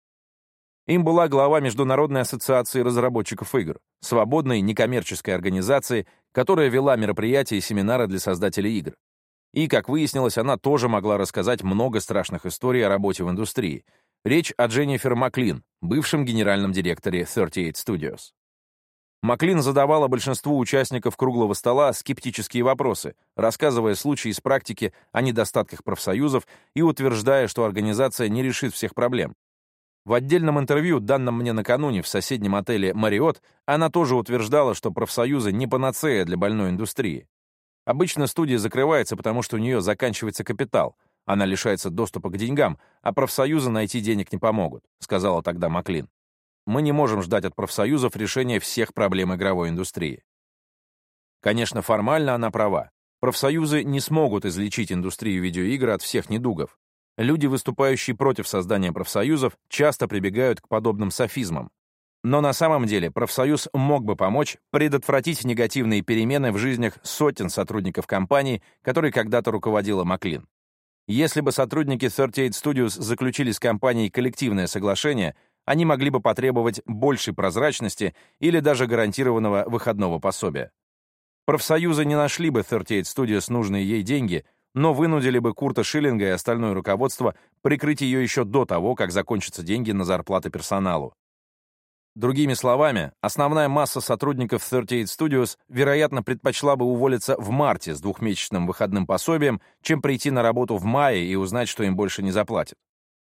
Им была глава Международной ассоциации разработчиков игр, свободной некоммерческой организации, которая вела мероприятия и семинары для создателей игр. И, как выяснилось, она тоже могла рассказать много страшных историй о работе в индустрии. Речь о Дженнифер Маклин, бывшем генеральном директоре тридцать восемь Studios. Маклин задавала большинству участников круглого стола скептические вопросы, рассказывая случаи из практики о недостатках профсоюзов и утверждая, что организация не решит всех проблем. В отдельном интервью, данном мне накануне в соседнем отеле «Мариотт», она тоже утверждала, что профсоюзы не панацея для больной индустрии. Обычно студия закрывается, потому что у нее заканчивается капитал, она лишается доступа к деньгам, а профсоюзы найти денег не помогут, сказала тогда Маклин. Мы не можем ждать от профсоюзов решения всех проблем игровой индустрии. Конечно, формально она права. Профсоюзы не смогут излечить индустрию видеоигр от всех недугов. Люди, выступающие против создания профсоюзов, часто прибегают к подобным софизмам. Но на самом деле профсоюз мог бы помочь предотвратить негативные перемены в жизнях сотен сотрудников компании, которой когда-то руководила Маклин. Если бы сотрудники тридцать восемь Studios заключили с компанией коллективное соглашение, они могли бы потребовать большей прозрачности или даже гарантированного выходного пособия. Профсоюзы не нашли бы тридцать восемь Studios нужные ей деньги, но вынудили бы Курта Шиллинга и остальное руководство прикрыть ее еще до того, как закончатся деньги на зарплаты персоналу. Другими словами, основная масса сотрудников тридцать восемь Studios, вероятно, предпочла бы уволиться в марте с двухмесячным выходным пособием, чем прийти на работу в мае и узнать, что им больше не заплатят.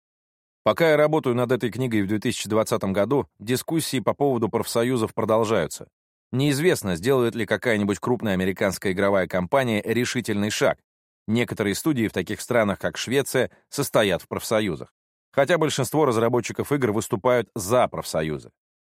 Пока я работаю над этой книгой в две тысячи двадцатом году, дискуссии по поводу профсоюзов продолжаются. Неизвестно, сделает ли какая-нибудь крупная американская игровая компания решительный шаг. Некоторые студии в таких странах, как Швеция, состоят в профсоюзах. Хотя большинство разработчиков игр выступают за профсоюзы.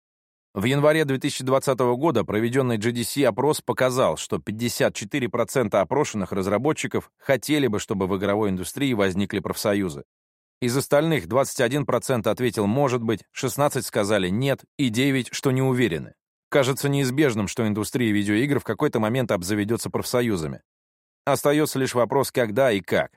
В январе две тысячи двадцатого года проведенный джи ди си-опрос показал, что пятьдесят четыре процента опрошенных разработчиков хотели бы, чтобы в игровой индустрии возникли профсоюзы. Из остальных двадцать один процент ответил «может быть», шестнадцать процентов сказали «нет» и девять процентов, что не уверены. Кажется неизбежным, что индустрия видеоигр в какой-то момент обзаведется профсоюзами. Остается лишь вопрос, когда и как.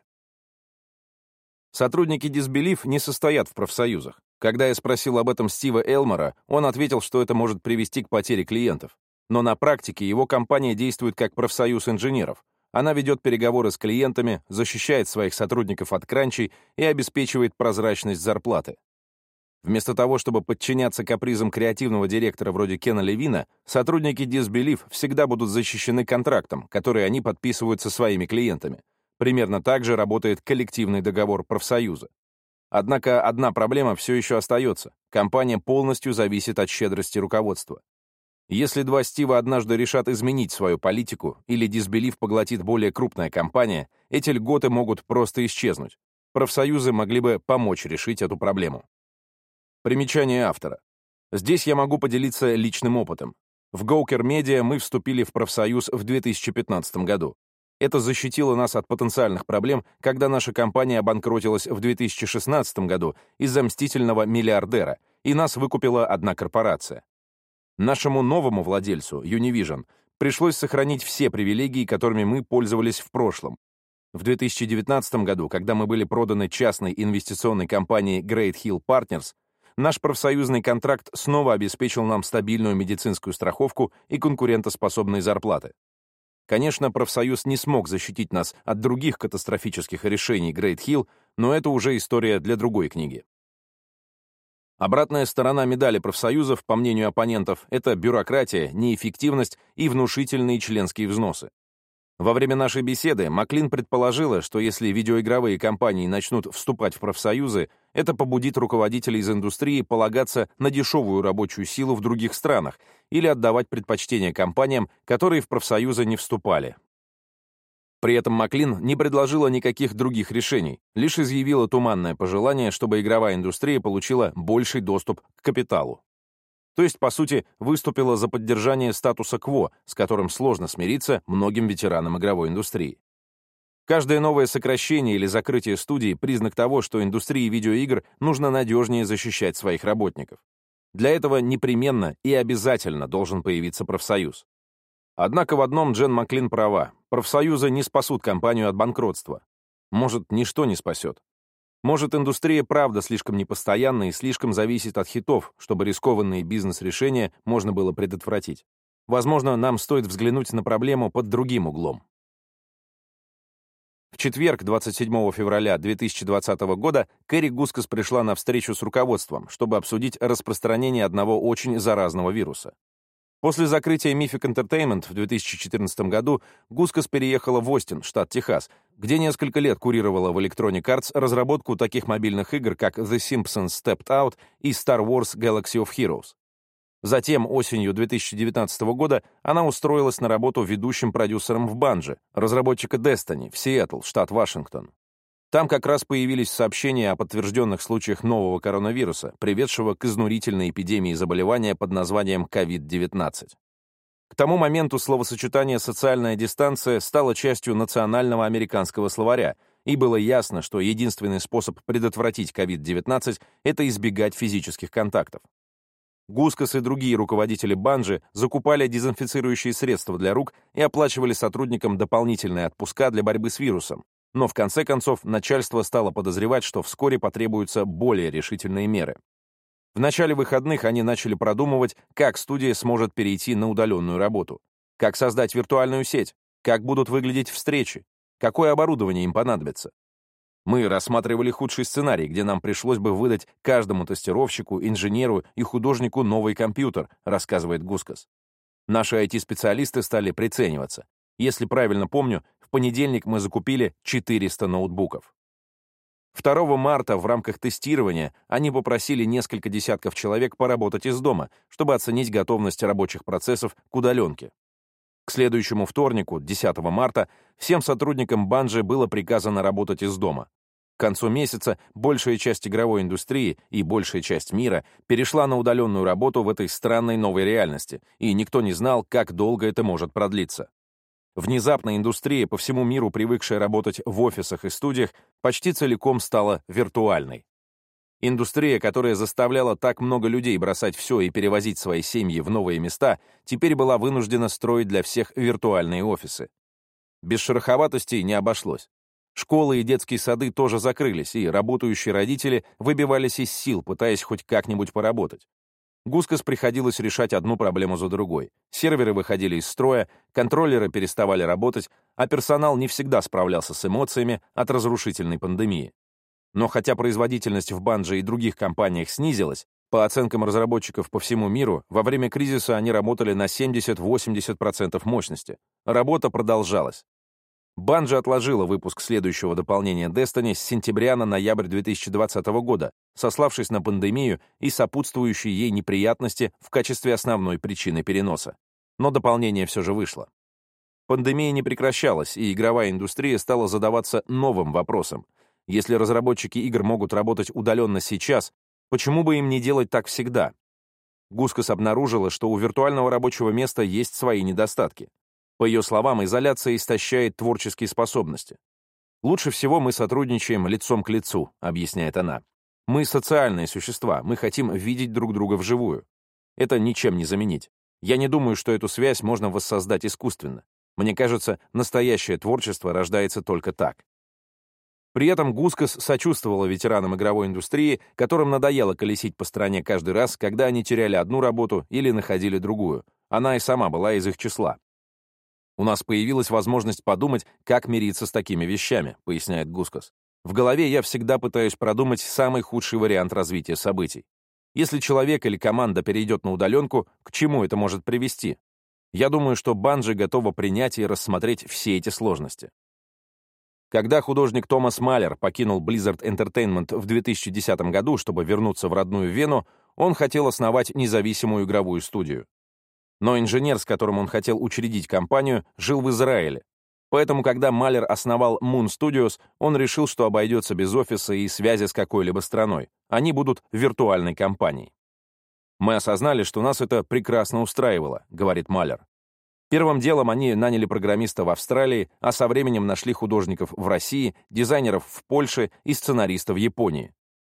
Сотрудники Disbelief не состоят в профсоюзах. Когда я спросил об этом Стива Элмора, он ответил, что это может привести к потере клиентов. Но на практике его компания действует как профсоюз инженеров. Она ведет переговоры с клиентами, защищает своих сотрудников от кранчей и обеспечивает прозрачность зарплаты. Вместо того, чтобы подчиняться капризам креативного директора вроде Кена Левина, сотрудники Disbelief всегда будут защищены контрактом, который они подписывают со своими клиентами. Примерно так же работает коллективный договор профсоюза. Однако одна проблема все еще остается. Компания полностью зависит от щедрости руководства. Если два Стива однажды решат изменить свою политику или Disbelief поглотит более крупная компания, эти льготы могут просто исчезнуть. Профсоюзы могли бы помочь решить эту проблему. Примечание автора. Здесь я могу поделиться личным опытом. В Gawker Media мы вступили в профсоюз в две тысячи пятнадцатом году. Это защитило нас от потенциальных проблем, когда наша компания обанкротилась в две тысячи шестнадцатом году из-за мстительного миллиардера, и нас выкупила одна корпорация. Нашему новому владельцу, Univision, пришлось сохранить все привилегии, которыми мы пользовались в прошлом. В две тысячи девятнадцатом году, когда мы были проданы частной инвестиционной компании Great Hill Partners, наш профсоюзный контракт снова обеспечил нам стабильную медицинскую страховку и конкурентоспособные зарплаты. Конечно, профсоюз не смог защитить нас от других катастрофических решений Great Hill, но это уже история для другой книги. Обратная сторона медали профсоюзов, по мнению оппонентов, это бюрократия, неэффективность и внушительные членские взносы. Во время нашей беседы Маклин предположила, что если видеоигровые компании начнут вступать в профсоюзы, это побудит руководителей из индустрии полагаться на дешевую рабочую силу в других странах или отдавать предпочтение компаниям, которые в профсоюзы не вступали. При этом Маклин не предложила никаких других решений, лишь изъявила туманное пожелание, чтобы игровая индустрия получила больший доступ к капиталу. То есть, по сути, выступила за поддержание статуса кво, с которым сложно смириться многим ветеранам игровой индустрии. Каждое новое сокращение или закрытие студии — признак того, что индустрии видеоигр нужно надежнее защищать своих работников. Для этого непременно и обязательно должен появиться профсоюз. Однако в одном Джен Маклин права. Профсоюзы не спасут компанию от банкротства. Может, ничто не спасет. Может, индустрия правда слишком непостоянна и слишком зависит от хитов, чтобы рискованные бизнес-решения можно было предотвратить. Возможно, нам стоит взглянуть на проблему под другим углом. В четверг, двадцать седьмого февраля две тысячи двадцатого года, Кэрри Гускас пришла на встречу с руководством, чтобы обсудить распространение одного очень заразного вируса. После закрытия Mythic Entertainment в две тысячи четырнадцатом году Гускас переехала в Остин, штат Техас, где несколько лет курировала в Electronic Arts разработку таких мобильных игр, как The Simpsons Stepped Out и Star Wars Galaxy of Heroes. Затем, осенью две тысячи девятнадцатого года, она устроилась на работу ведущим продюсером в Bungie, разработчика Destiny, в Сиэтл, штат Вашингтон. Там как раз появились сообщения о подтвержденных случаях нового коронавируса, приведшего к изнурительной эпидемии заболевания под названием ковид девятнадцать. К тому моменту словосочетание «социальная дистанция» стало частью национального американского словаря, и было ясно, что единственный способ предотвратить ковид девятнадцать — это избегать физических контактов. Гускас и другие руководители Bungie закупали дезинфицирующие средства для рук и оплачивали сотрудникам дополнительные отпуска для борьбы с вирусом. Но в конце концов начальство стало подозревать, что вскоре потребуются более решительные меры. В начале выходных они начали продумывать, как студия сможет перейти на удаленную работу, как создать виртуальную сеть, как будут выглядеть встречи, какое оборудование им понадобится. Мы рассматривали худший сценарий, где нам пришлось бы выдать каждому тестировщику, инженеру и художнику новый компьютер, рассказывает Гускас. Наши ай ти-специалисты стали прицениваться. Если правильно помню, в понедельник мы закупили четыреста ноутбуков. второго марта в рамках тестирования они попросили несколько десятков человек поработать из дома, чтобы оценить готовность рабочих процессов к удаленке. К следующему вторнику, десятого марта, всем сотрудникам Bungie было приказано работать из дома. К концу месяца большая часть игровой индустрии и большая часть мира перешла на удаленную работу в этой странной новой реальности, и никто не знал, как долго это может продлиться. Внезапно индустрия, по всему миру привыкшая работать в офисах и студиях, почти целиком стала виртуальной. Индустрия, которая заставляла так много людей бросать все и перевозить свои семьи в новые места, теперь была вынуждена строить для всех виртуальные офисы. Без шероховатостей не обошлось. Школы и детские сады тоже закрылись, и работающие родители выбивались из сил, пытаясь хоть как-нибудь поработать. Гускас приходилось решать одну проблему за другой. Серверы выходили из строя, контроллеры переставали работать, а персонал не всегда справлялся с эмоциями от разрушительной пандемии. Но хотя производительность в Bungie и других компаниях снизилась, по оценкам разработчиков по всему миру, во время кризиса они работали на семьдесят-восемьдесят процентов мощности. Работа продолжалась. Bungie отложила выпуск следующего дополнения Destiny с сентября на ноябрь две тысячи двадцатого года, сославшись на пандемию и сопутствующие ей неприятности в качестве основной причины переноса. Но дополнение все же вышло. Пандемия не прекращалась, и игровая индустрия стала задаваться новым вопросом. Если разработчики игр могут работать удаленно сейчас, почему бы им не делать так всегда? Гускас обнаружила, что у виртуального рабочего места есть свои недостатки. По ее словам, изоляция истощает творческие способности. «Лучше всего мы сотрудничаем лицом к лицу», — объясняет она. «Мы социальные существа, мы хотим видеть друг друга вживую. Это ничем не заменить. Я не думаю, что эту связь можно воссоздать искусственно. Мне кажется, настоящее творчество рождается только так». При этом Гускас сочувствовала ветеранам игровой индустрии, которым надоело колесить по стране каждый раз, когда они теряли одну работу или находили другую. Она и сама была из их числа. «У нас появилась возможность подумать, как мириться с такими вещами», — поясняет Гускас. «В голове я всегда пытаюсь продумать самый худший вариант развития событий. Если человек или команда перейдет на удаленку, к чему это может привести? Я думаю, что Bungie готова принять и рассмотреть все эти сложности. Когда художник Томас Маллер покинул Blizzard Entertainment в две тысячи десятом году, чтобы вернуться в родную Вену, он хотел основать независимую игровую студию. Но инженер, с которым он хотел учредить компанию, жил в Израиле. Поэтому, когда Маллер основал Moon Studios, он решил, что обойдется без офиса и связи с какой-либо страной. Они будут виртуальной компанией. «Мы осознали, что нас это прекрасно устраивало», — говорит Маллер. Первым делом они наняли программиста в Австралии, а со временем нашли художников в России, дизайнеров в Польше и сценариста в Японии.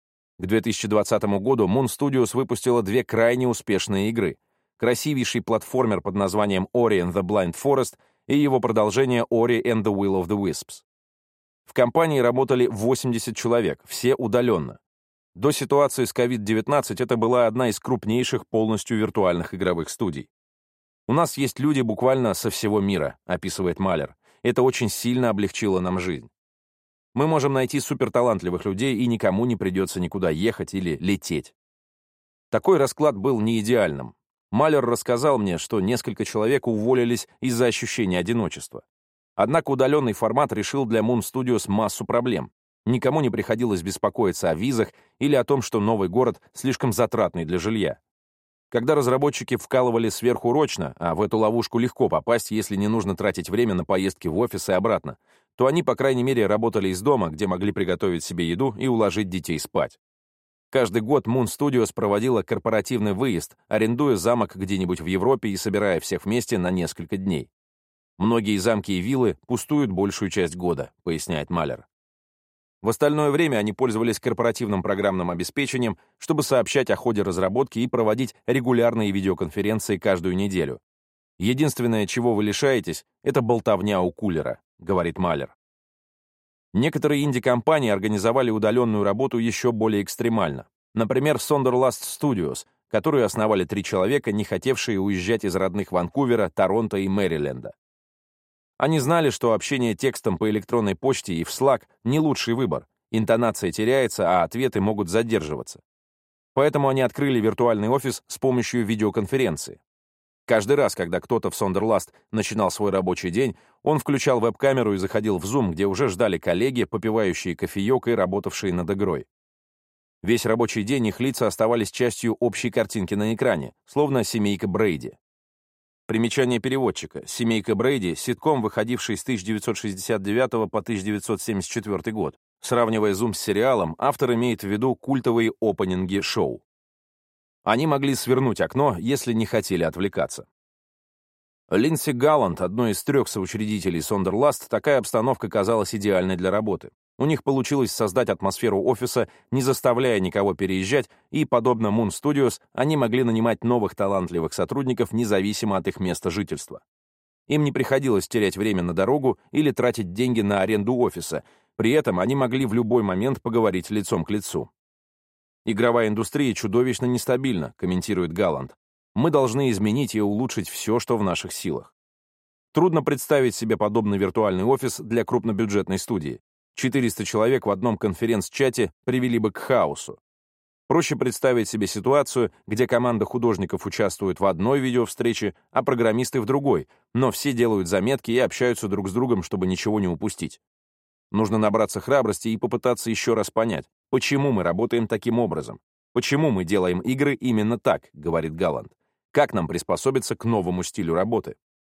К две тысячи двадцатому году Moon Studios выпустила две крайне успешные игры: красивейший платформер под названием Ori and the Blind Forest и его продолжение Ori and the Will of the Wisps. В компании работали восемьдесят человек, все удаленно. До ситуации с ковид девятнадцать это была одна из крупнейших полностью виртуальных игровых студий. «У нас есть люди буквально со всего мира», — описывает Маллер. «Это очень сильно облегчило нам жизнь. Мы можем найти суперталантливых людей, и никому не придется никуда ехать или лететь». Такой расклад был не идеальным. Маллер рассказал мне, что несколько человек уволились из-за ощущения одиночества. Однако удаленный формат решил для Moon Studios массу проблем. Никому не приходилось беспокоиться о визах или о том, что новый город слишком затратный для жилья. Когда разработчики вкалывали сверхурочно, а в эту ловушку легко попасть, если не нужно тратить время на поездки в офис и обратно, то они, по крайней мере, работали из дома, где могли приготовить себе еду и уложить детей спать. Каждый год Moon Studios проводила корпоративный выезд, арендуя замок где-нибудь в Европе и собирая всех вместе на несколько дней. «Многие замки и виллы пустуют большую часть года», — поясняет Маллер. В остальное время они пользовались корпоративным программным обеспечением, чтобы сообщать о ходе разработки и проводить регулярные видеоконференции каждую неделю. «Единственное, чего вы лишаетесь, это болтовня у кулера», — говорит Маллер. Некоторые инди-компании организовали удаленную работу еще более экстремально. Например, Sonderlust Studios, которую основали три человека, не хотевшие уезжать из родных Ванкувера, Торонто и Мэриленда. Они знали, что общение текстом по электронной почте и в Slack — не лучший выбор. Интонация теряется, а ответы могут задерживаться. Поэтому они открыли виртуальный офис с помощью видеоконференции. Каждый раз, когда кто-то в Sonderlust начинал свой рабочий день, он включал веб-камеру и заходил в Zoom, где уже ждали коллеги, попивающие кофеек и работавшие над игрой. Весь рабочий день их лица оставались частью общей картинки на экране, словно семейка Брейди. Примечание переводчика. «Семейка Брейди» — ситком, выходивший с тысяча девятьсот шестьдесят девятого по тысяча девятьсот семьдесят четвёртый год. Сравнивая Zoom с сериалом, автор имеет в виду культовые опенинги шоу. Они могли свернуть окно, если не хотели отвлекаться. Линдси Галланд, одной из трех соучредителей Sonderlust, такая обстановка казалась идеальной для работы. У них получилось создать атмосферу офиса, не заставляя никого переезжать, и, подобно Moon Studios, они могли нанимать новых талантливых сотрудников независимо от их места жительства. Им не приходилось терять время на дорогу или тратить деньги на аренду офиса, при этом они могли в любой момент поговорить лицом к лицу. «Игровая индустрия чудовищно нестабильна», — комментирует Галланд. «Мы должны изменить и улучшить все, что в наших силах». Трудно представить себе подобный виртуальный офис для крупнобюджетной студии. четыреста человек в одном конференц-чате привели бы к хаосу. Проще представить себе ситуацию, где команда художников участвует в одной видеовстрече, а программисты в другой, но все делают заметки и общаются друг с другом, чтобы ничего не упустить. Нужно набраться храбрости и попытаться еще раз понять, почему мы работаем таким образом, почему мы делаем игры именно так, говорит Галланд, как нам приспособиться к новому стилю работы.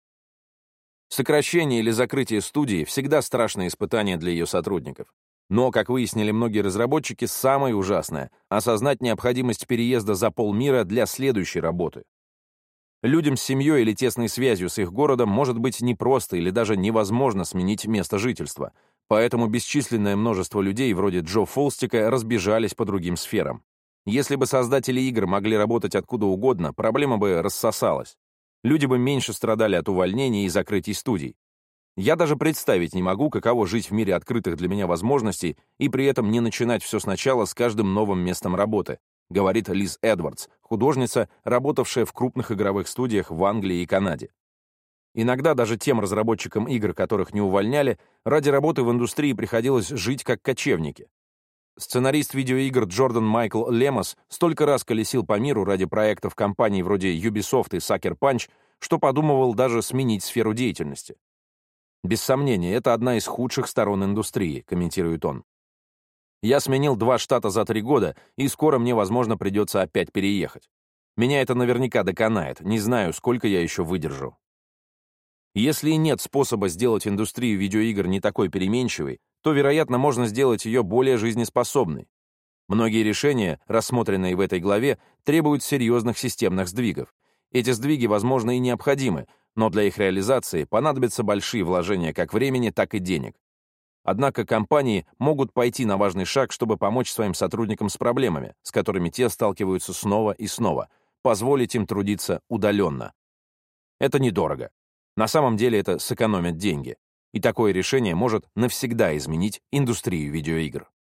Сокращение или закрытие студии всегда страшное испытание для ее сотрудников. Но, как выяснили многие разработчики, самое ужасное — осознать необходимость переезда за полмира для следующей работы. Людям с семьей или тесной связью с их городом может быть непросто или даже невозможно сменить место жительства, поэтому бесчисленное множество людей, вроде Джо Фолстика, разбежались по другим сферам. Если бы создатели игр могли работать откуда угодно, проблема бы рассосалась. Люди бы меньше страдали от увольнений и закрытий студий. Я даже представить не могу, каково жить в мире открытых для меня возможностей и при этом не начинать все сначала с каждым новым местом работы, говорит Лиз Эдвардс, художница, работавшая в крупных игровых студиях в Англии и Канаде. Иногда даже тем разработчикам игр, которых не увольняли, ради работы в индустрии приходилось жить как кочевники. Сценарист видеоигр Джордан Майкл Лемос столько раз колесил по миру ради проектов компаний вроде Ubisoft и Sucker Punch, что подумывал даже сменить сферу деятельности. «Без сомнения, это одна из худших сторон индустрии», — комментирует он. «Я сменил два штата за три года, и скоро мне, возможно, придется опять переехать. Меня это наверняка доконает, не знаю, сколько я еще выдержу». Если и нет способа сделать индустрию видеоигр не такой переменчивой, то, вероятно, можно сделать ее более жизнеспособной. Многие решения, рассмотренные в этой главе, требуют серьезных системных сдвигов. Эти сдвиги, возможно, и необходимы, но для их реализации понадобятся большие вложения как времени, так и денег. Однако компании могут пойти на важный шаг, чтобы помочь своим сотрудникам с проблемами, с которыми те сталкиваются снова и снова, позволить им трудиться удаленно. Это недорого. На самом деле это сэкономит деньги. И такое решение может навсегда изменить индустрию видеоигр.